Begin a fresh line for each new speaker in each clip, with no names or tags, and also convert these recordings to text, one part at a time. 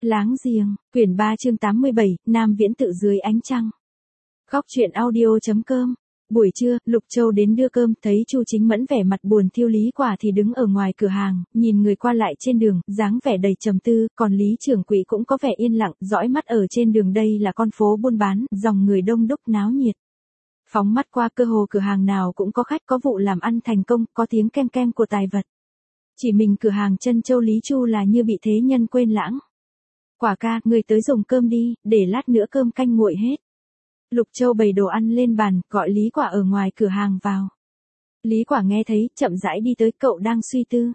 Láng giềng, quyển 3 chương 87, Nam Viễn tự dưới ánh trăng. Góc truyện audio.com. Buổi trưa, Lục Châu đến đưa cơm, thấy Chu Chính Mẫn vẻ mặt buồn thiu Lý Quả thì đứng ở ngoài cửa hàng, nhìn người qua lại trên đường, dáng vẻ đầy trầm tư, còn Lý trưởng quỹ cũng có vẻ yên lặng, dõi mắt ở trên đường. Đây là con phố buôn bán, dòng người đông đúc náo nhiệt. Phóng mắt qua cơ hồ cửa hàng nào cũng có khách có vụ làm ăn thành công, có tiếng kem kem của tài vật. Chỉ mình cửa hàng Trân Châu Lý Chu là như bị thế nhân quên lãng. Quả ca, người tới dùng cơm đi, để lát nữa cơm canh nguội hết. Lục Châu bày đồ ăn lên bàn, gọi Lý Quả ở ngoài cửa hàng vào. Lý Quả nghe thấy, chậm rãi đi tới, cậu đang suy tư.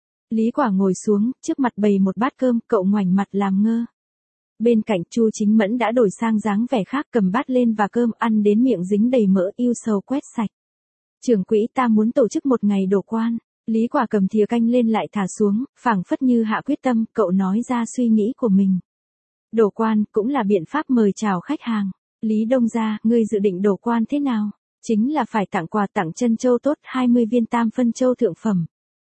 Lý Quả ngồi xuống, trước mặt bày một bát cơm, cậu ngoảnh mặt làm ngơ. Bên cạnh Chu Chính Mẫn đã đổi sang dáng vẻ khác, cầm bát lên và cơm ăn đến miệng dính đầy mỡ, yêu sầu quét sạch. Trưởng quỹ, ta muốn tổ chức một ngày đổ quan. Lý Quả cầm thìa canh lên lại thả xuống, phảng phất như hạ quyết tâm, cậu nói ra suy nghĩ của mình. Đổ quan cũng là biện pháp mời chào khách hàng. Lý Đông gia, ngươi dự định đổ quan thế nào? Chính là phải tặng quà, tặng Trân Châu tốt 20 viên tam phân châu thượng phẩm.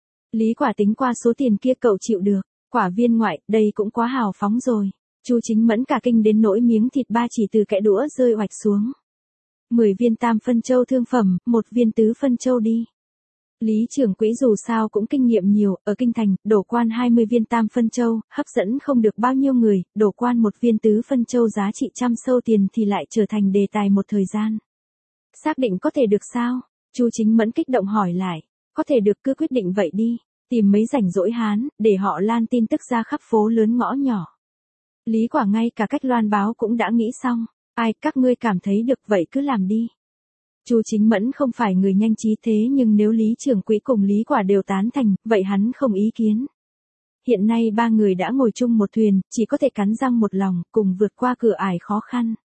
Lý Quả tính qua số tiền kia, cậu chịu được. Quả viên ngoại, đây cũng quá hào phóng rồi. Chu Chính Mẫn cả kinh đến nỗi miếng thịt ba chỉ từ kẽ đũa rơi oạch xuống. 10 viên tam phân châu thương phẩm, 1 viên tứ phân châu đi. Lý trưởng quỹ dù sao cũng kinh nghiệm nhiều, ở kinh thành, đổ quan 20 viên tam phân châu, hấp dẫn không được bao nhiêu người, đổ quan 1 viên tứ phân châu giá trị trăm sâu tiền thì lại trở thành đề tài một thời gian. Xác định có thể được sao? Chu Chính Mẫn kích động hỏi lại. Có thể được, cứ quyết định vậy đi, tìm mấy rảnh rỗi hán, để họ lan tin tức ra khắp phố lớn ngõ nhỏ. Lý Quả ngay cả cách loan báo cũng đã nghĩ xong. Ai, các ngươi cảm thấy được vậy cứ làm đi. Chu Chính Mẫn không phải người nhanh trí thế, nhưng nếu Lý trưởng quỹ cùng Lý Quả đều tán thành, vậy hắn không ý kiến. Hiện nay ba người đã ngồi chung một thuyền, chỉ có thể cắn răng một lòng, cùng vượt qua cửa ải khó khăn.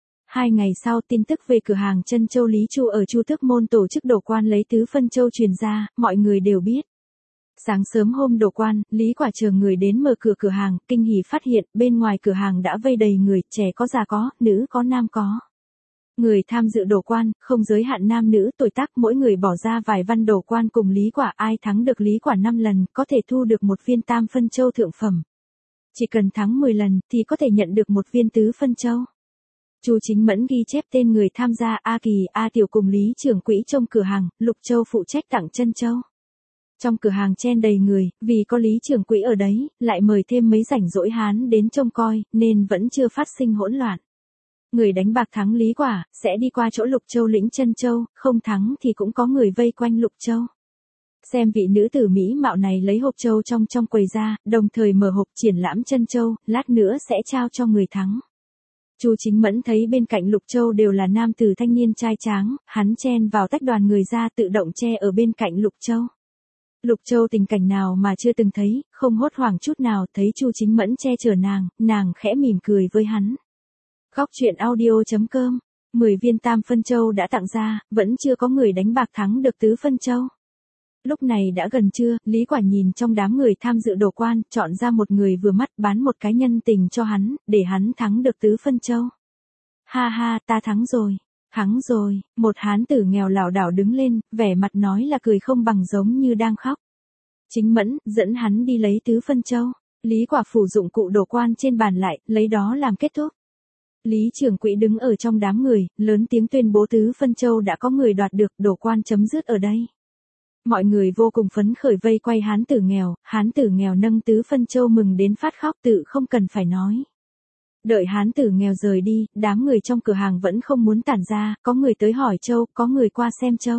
2 ngày sau, tin tức về cửa hàng Trân Châu Lý Chu ở Chu Tước Môn tổ chức đổ quan lấy tứ phân châu truyền ra, mọi người đều biết. Sáng sớm hôm đổ quan, Lý Quả chờ người đến mở cửa hàng, kinh hỉ phát hiện, bên ngoài cửa hàng đã vây đầy người, trẻ có già có, nữ có nam có. Người tham dự đổ quan, không giới hạn nam nữ, tuổi tác, mỗi người bỏ ra vài văn đổ quan cùng Lý Quả, ai thắng được Lý Quả 5 lần, có thể thu được 1 viên tam phân châu thượng phẩm. Chỉ cần thắng 10 lần, thì có thể nhận được 1 viên tứ phân châu. Chu Chính Mẫn ghi chép tên người tham gia, A Kỳ, A Tiểu cùng Lý trưởng quỹ trong cửa hàng, Lục Châu phụ trách tặng Trân Châu. Trong cửa hàng chen đầy người, vì có Lý trưởng quỹ ở đấy, lại mời thêm mấy rảnh rỗi hán đến trông coi, nên vẫn chưa phát sinh hỗn loạn. Người đánh bạc thắng Lý Quả, sẽ đi qua chỗ Lục Châu lĩnh Trân Châu, không thắng thì cũng có người vây quanh Lục Châu. Xem vị nữ tử mỹ mạo này lấy hộp châu trong quầy ra, đồng thời mở hộp triển lãm Trân Châu, lát nữa sẽ trao cho người thắng. Chu Chính Mẫn thấy bên cạnh Lục Châu đều là nam tử thanh niên trai tráng, hắn chen vào tách đoàn người ra, tự động che ở bên cạnh Lục Châu. Lục Châu tình cảnh nào mà chưa từng thấy, không hốt hoảng chút nào, thấy Chu Chính Mẫn che chở nàng khẽ mỉm cười với hắn. Góc truyện audio.com. 10 viên tam phân châu đã tặng ra, vẫn chưa có người đánh bạc thắng được tứ phân châu. Lúc này đã gần trưa, Lý Quả nhìn trong đám người tham dự đổ quan, chọn ra một người vừa mắt, bán một cái nhân tình cho hắn, để hắn thắng được tứ phân châu. Ha ha, ta thắng rồi. Thắng rồi, một hán tử nghèo lảo đảo đứng lên, vẻ mặt nói là cười không bằng giống như đang khóc. Chính Mẫn, dẫn hắn đi lấy tứ phân châu. Lý Quả phủ dụng cụ đổ quan trên bàn lại, lấy đó làm kết thúc. Lý trưởng quỹ đứng ở trong đám người, lớn tiếng tuyên bố tứ phân châu đã có người đoạt được, đổ quan chấm dứt ở đây. Mọi người vô cùng phấn khởi vây quay hán tử nghèo nâng tứ phân châu mừng đến phát khóc, tự không cần phải nói. Đợi hán tử nghèo rời đi, đám người trong cửa hàng vẫn không muốn tản ra, có người tới hỏi châu, có người qua xem châu.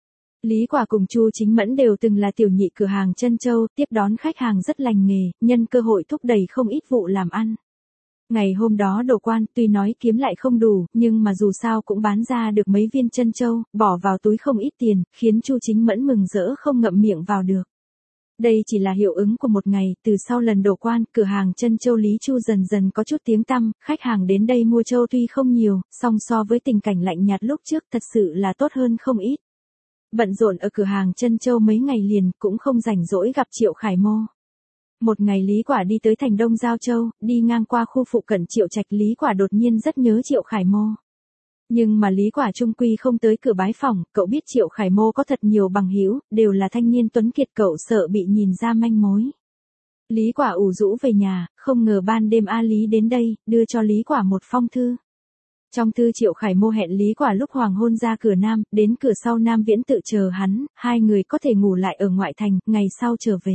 Lý Quả cùng Chu Chính Mẫn đều từng là tiểu nhị cửa hàng Trân Châu, tiếp đón khách hàng rất lành nghề, nhân cơ hội thúc đẩy không ít vụ làm ăn. Ngày hôm đó đổ quan, tuy nói kiếm lại không đủ, nhưng mà dù sao cũng bán ra được mấy viên Trân Châu, bỏ vào túi không ít tiền, khiến Chu Chính Mẫn mừng rỡ không ngậm miệng vào được. Đây chỉ là hiệu ứng của một ngày, từ sau lần đổ quan, cửa hàng Trân Châu Lý Chu dần dần có chút tiếng tăm, khách hàng đến đây mua châu tuy không nhiều, song so với tình cảnh lạnh nhạt lúc trước thật sự là tốt hơn không ít. Bận rộn ở cửa hàng Trân Châu mấy ngày liền, cũng không rảnh rỗi gặp Triệu Khải Mô. Một ngày Lý Quả đi tới thành Đông Giao Châu, đi ngang qua khu phụ cận Triệu Trạch, Lý Quả đột nhiên rất nhớ Triệu Khải Mô. Nhưng mà Lý Quả trung quy không tới cửa bái phỏng, cậu biết Triệu Khải Mô có thật nhiều bằng hữu, đều là thanh niên tuấn kiệt, cậu sợ bị nhìn ra manh mối. Lý Quả ủ rũ về nhà, không ngờ ban đêm A Lý đến đây, đưa cho Lý Quả một phong thư. Trong thư Triệu Khải Mô hẹn Lý Quả lúc hoàng hôn ra cửa Nam, đến cửa sau Nam Viễn Tự chờ hắn, hai người có thể ngủ lại ở ngoại thành, ngày sau trở về.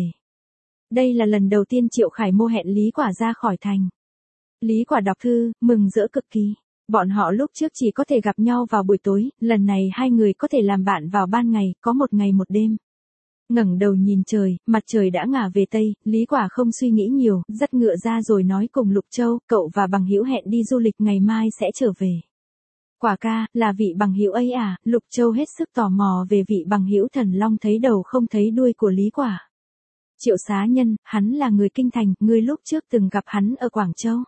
Đây là lần đầu tiên Triệu Khải Mô hẹn Lý Quả ra khỏi thành. Lý Quả đọc thư, mừng rỡ cực kỳ. Bọn họ lúc trước chỉ có thể gặp nhau vào buổi tối, lần này hai người có thể làm bạn vào ban ngày, có một ngày một đêm. Ngẩng đầu nhìn trời, mặt trời đã ngả về Tây, Lý Quả không suy nghĩ nhiều, dắt ngựa ra rồi nói cùng Lục Châu, cậu và bằng hữu hẹn đi du lịch ngày mai sẽ trở về. Quả ca, là vị bằng hữu ấy à? Lục Châu hết sức tò mò về vị bằng hữu thần long thấy đầu không thấy đuôi của Lý Quả. Triệu Xá Nhân, hắn là người kinh thành, ngươi lúc trước từng gặp hắn ở Quảng Châu.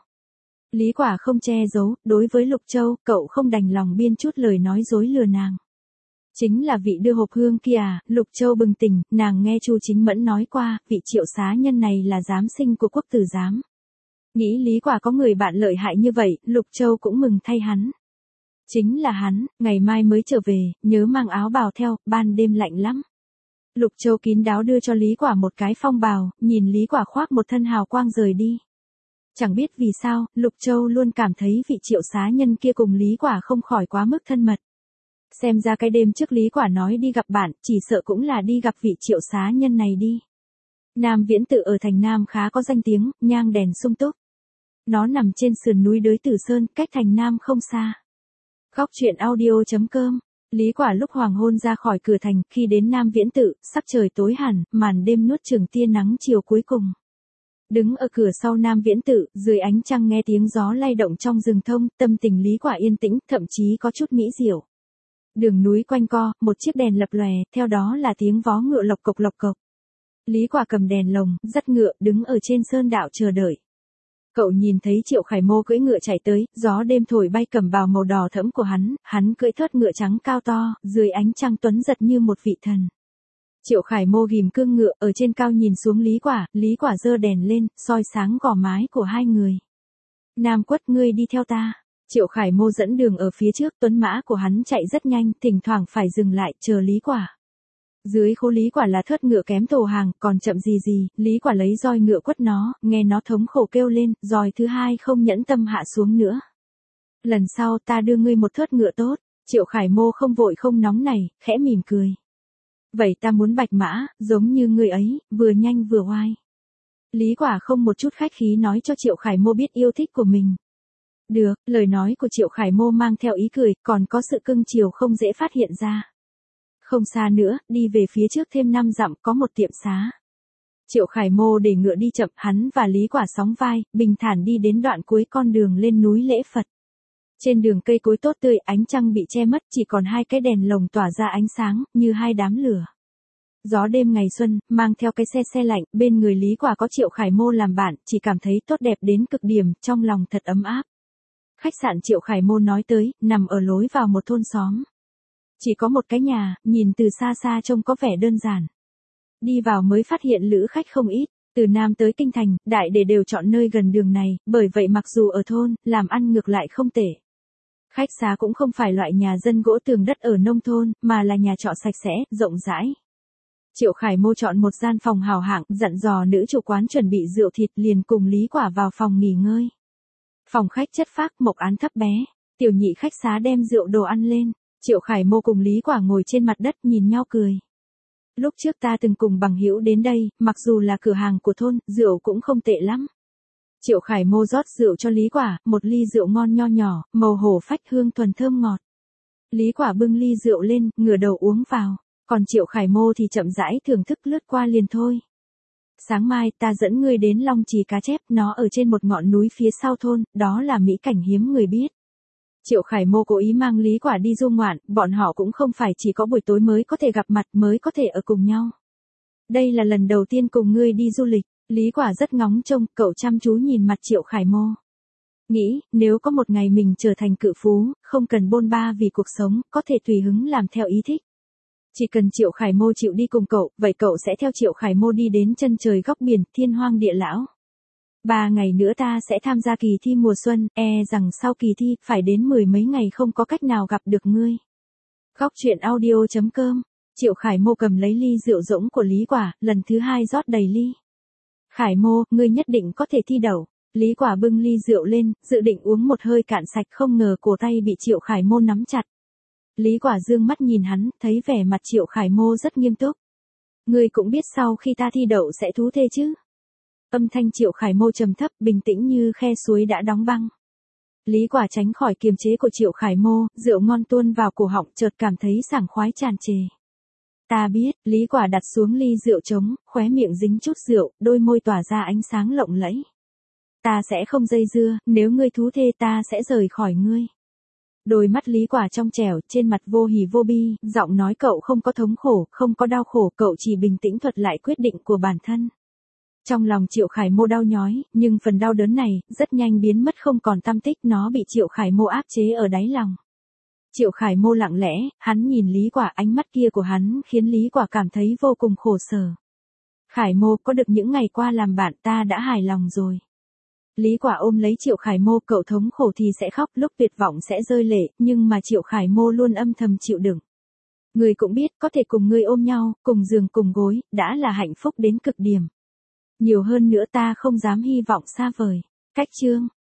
Lý Quả không che giấu, đối với Lục Châu, cậu không đành lòng biên chút lời nói dối lừa nàng. Chính là vị đưa hộp hương kia à? Lục Châu bừng tỉnh, nàng nghe Chu Chính Mẫn nói qua, vị Triệu Xá Nhân này là giám sinh của quốc tử giám. Nghĩ Lý Quả có người bạn lợi hại như vậy, Lục Châu cũng mừng thay hắn. Chính là hắn, ngày mai mới trở về, nhớ mang áo bào theo, ban đêm lạnh lắm. Lục Châu kín đáo đưa cho Lý Quả một cái phong bào, nhìn Lý Quả khoác một thân hào quang rời đi. Chẳng biết vì sao, Lục Châu luôn cảm thấy vị Triệu Xá Nhân kia cùng Lý Quả không khỏi quá mức thân mật. Xem ra cái đêm trước Lý Quả nói đi gặp bạn, chỉ sợ cũng là đi gặp vị Triệu Xá Nhân này đi. Nam Viễn Tự ở thành Nam khá có danh tiếng, nhang đèn sung túc. Nó nằm trên sườn núi Đới Tử Sơn, cách thành Nam không xa. Góc truyện audio.com. Lý Quả lúc hoàng hôn ra khỏi cửa thành, khi đến Nam Viễn Tự, sắc trời tối hẳn, màn đêm nuốt chửng tia nắng chiều cuối cùng. Đứng ở cửa sau Nam Viễn Tự, dưới ánh trăng nghe tiếng gió lay động trong rừng thông, tâm tình Lý Quả yên tĩnh, thậm chí có chút mỹ diệu. Đường núi quanh co, một chiếc đèn lập lòe, theo đó là tiếng vó ngựa lộc cộc lộc cộc. Lý Quả cầm đèn lồng, dắt ngựa, đứng ở trên sơn đạo chờ đợi. Cậu nhìn thấy Triệu Khải Mô cưỡi ngựa chạy tới, gió đêm thổi bay cẩm bào màu đỏ thẫm của hắn cưỡi thớt ngựa trắng cao to, dưới ánh trăng tuấn giật như một vị thần. Triệu Khải Mô ghim cương ngựa, ở trên cao nhìn xuống Lý Quả giơ đèn lên, soi sáng gò mái của hai người. Nam Quất, ngươi đi theo ta. Triệu Khải Mô dẫn đường ở phía trước, tuấn mã của hắn chạy rất nhanh, thỉnh thoảng phải dừng lại, chờ Lý Quả. Dưới khố Lý Quả là thớt ngựa kém thổ hàng, còn chậm gì, Lý Quả lấy roi ngựa quất nó, nghe nó thống khổ kêu lên, roi thứ hai không nhẫn tâm hạ xuống nữa. Lần sau ta đưa ngươi một thớt ngựa tốt. Triệu Khải Mô không vội không nóng này, khẽ mỉm cười. Vậy ta muốn bạch mã, giống như ngươi ấy, vừa nhanh vừa oai. Lý Quả không một chút khách khí nói cho Triệu Khải Mô biết yêu thích của mình. Được, lời nói của Triệu Khải Mô mang theo ý cười, còn có sự cưng chiều không dễ phát hiện ra. Không xa nữa, đi về phía trước thêm 5 dặm có một tiệm xá. Triệu Khải Mô để ngựa đi chậm, hắn và Lý Quả sóng vai, bình thản đi đến đoạn cuối con đường lên núi lễ Phật. Trên đường cây cối tốt tươi, ánh trăng bị che mất, chỉ còn hai cái đèn lồng tỏa ra ánh sáng, như hai đám lửa. Gió đêm ngày xuân, mang theo cái xe lạnh, bên người Lý Quả có Triệu Khải Mô làm bạn, chỉ cảm thấy tốt đẹp đến cực điểm, trong lòng thật ấm áp. Khách sạn Triệu Khải Mô nói tới, nằm ở lối vào một thôn xóm. Chỉ có một cái nhà, nhìn từ xa xa trông có vẻ đơn giản. Đi vào mới phát hiện lữ khách không ít, từ Nam tới Kinh Thành, đại để đều chọn nơi gần đường này, bởi vậy mặc dù ở thôn, làm ăn ngược lại không tệ. Khách xá cũng không phải loại nhà dân gỗ tường đất ở nông thôn, mà là nhà trọ sạch sẽ, rộng rãi. Triệu Khải Mô chọn một gian phòng hào hạng, dặn dò nữ chủ quán chuẩn bị rượu thịt, liền cùng Lý Quả vào phòng nghỉ ngơi. Phòng khách chất phác, mộc án thấp bé, tiểu nhị khách xá đem rượu đồ ăn lên. Triệu Khải Mô cùng Lý Quả ngồi trên mặt đất nhìn nhau cười. Lúc trước ta từng cùng bằng hữu đến đây, mặc dù là cửa hàng của thôn, rượu cũng không tệ lắm. Triệu Khải Mô rót rượu cho Lý Quả, một ly rượu ngon nho nhỏ, màu hổ phách hương thuần thơm ngọt. Lý Quả bưng ly rượu lên, ngửa đầu uống vào, còn Triệu Khải Mô thì chậm rãi thưởng thức lướt qua liền thôi. Sáng mai ta dẫn ngươi đến Long Trì Cá Chép, nó ở trên một ngọn núi phía sau thôn, đó là mỹ cảnh hiếm người biết. Triệu Khải Mô cố ý mang Lý Quả đi du ngoạn, bọn họ cũng không phải chỉ có buổi tối mới có thể gặp mặt, mới có thể ở cùng nhau. Đây là lần đầu tiên cùng ngươi đi du lịch. Lý Quả rất ngóng trông, cậu chăm chú nhìn mặt Triệu Khải Mô. Nghĩ, nếu có một ngày mình trở thành cự phú, không cần bôn ba vì cuộc sống, có thể tùy hứng làm theo ý thích. Chỉ cần Triệu Khải Mô chịu đi cùng cậu, vậy cậu sẽ theo Triệu Khải Mô đi đến chân trời góc biển, thiên hoang địa lão. 3 ngày nữa ta sẽ tham gia kỳ thi mùa xuân, rằng sau kỳ thi, phải đến 10 mấy ngày không có cách nào gặp được ngươi. Góc truyện audio.com. Triệu Khải Mô cầm lấy ly rượu rỗng của Lý Quả, lần thứ 2 rót đầy ly. Khải Mô, ngươi nhất định có thể thi đậu. Lý Quả bưng ly rượu lên, dự định uống một hơi cạn sạch, không ngờ cổ tay bị Triệu Khải Mô nắm chặt. Lý Quả dương mắt nhìn hắn, thấy vẻ mặt Triệu Khải Mô rất nghiêm túc. Ngươi cũng biết sau khi ta thi đậu sẽ thú thê chứ? Âm thanh Triệu Khải Mô trầm thấp, bình tĩnh như khe suối đã đóng băng. Lý Quả tránh khỏi kiềm chế của Triệu Khải Mô, rượu ngon tuôn vào cổ họng, chợt cảm thấy sảng khoái tràn trề. Ta biết, Lý Quả đặt xuống ly rượu trống, khóe miệng dính chút rượu, đôi môi tỏa ra ánh sáng lộng lẫy. Ta sẽ không dây dưa, nếu ngươi thú thê ta sẽ rời khỏi ngươi. Đôi mắt Lý Quả trong trẻo, trên mặt vô hỉ vô bi, giọng nói cậu không có thống khổ, không có đau khổ, cậu chỉ bình tĩnh thuật lại quyết định của bản thân. Trong lòng Triệu Khải Mô đau nhói, nhưng phần đau đớn này, rất nhanh biến mất không còn tăm tích, nó bị Triệu Khải Mô áp chế ở đáy lòng. Triệu Khải Mô lặng lẽ, hắn nhìn Lý Quả, ánh mắt kia của hắn khiến Lý Quả cảm thấy vô cùng khổ sở. Khải Mô, có được những ngày qua làm bạn ta đã hài lòng rồi. Lý Quả ôm lấy Triệu Khải Mô, cậu thống khổ thì sẽ khóc, lúc tuyệt vọng sẽ rơi lệ, nhưng mà Triệu Khải Mô luôn âm thầm chịu đựng. Ngươi cũng biết, có thể cùng ngươi ôm nhau, cùng giường cùng gối, đã là hạnh phúc đến cực điểm. Nhiều hơn nữa ta không dám hy vọng xa vời. Cách chương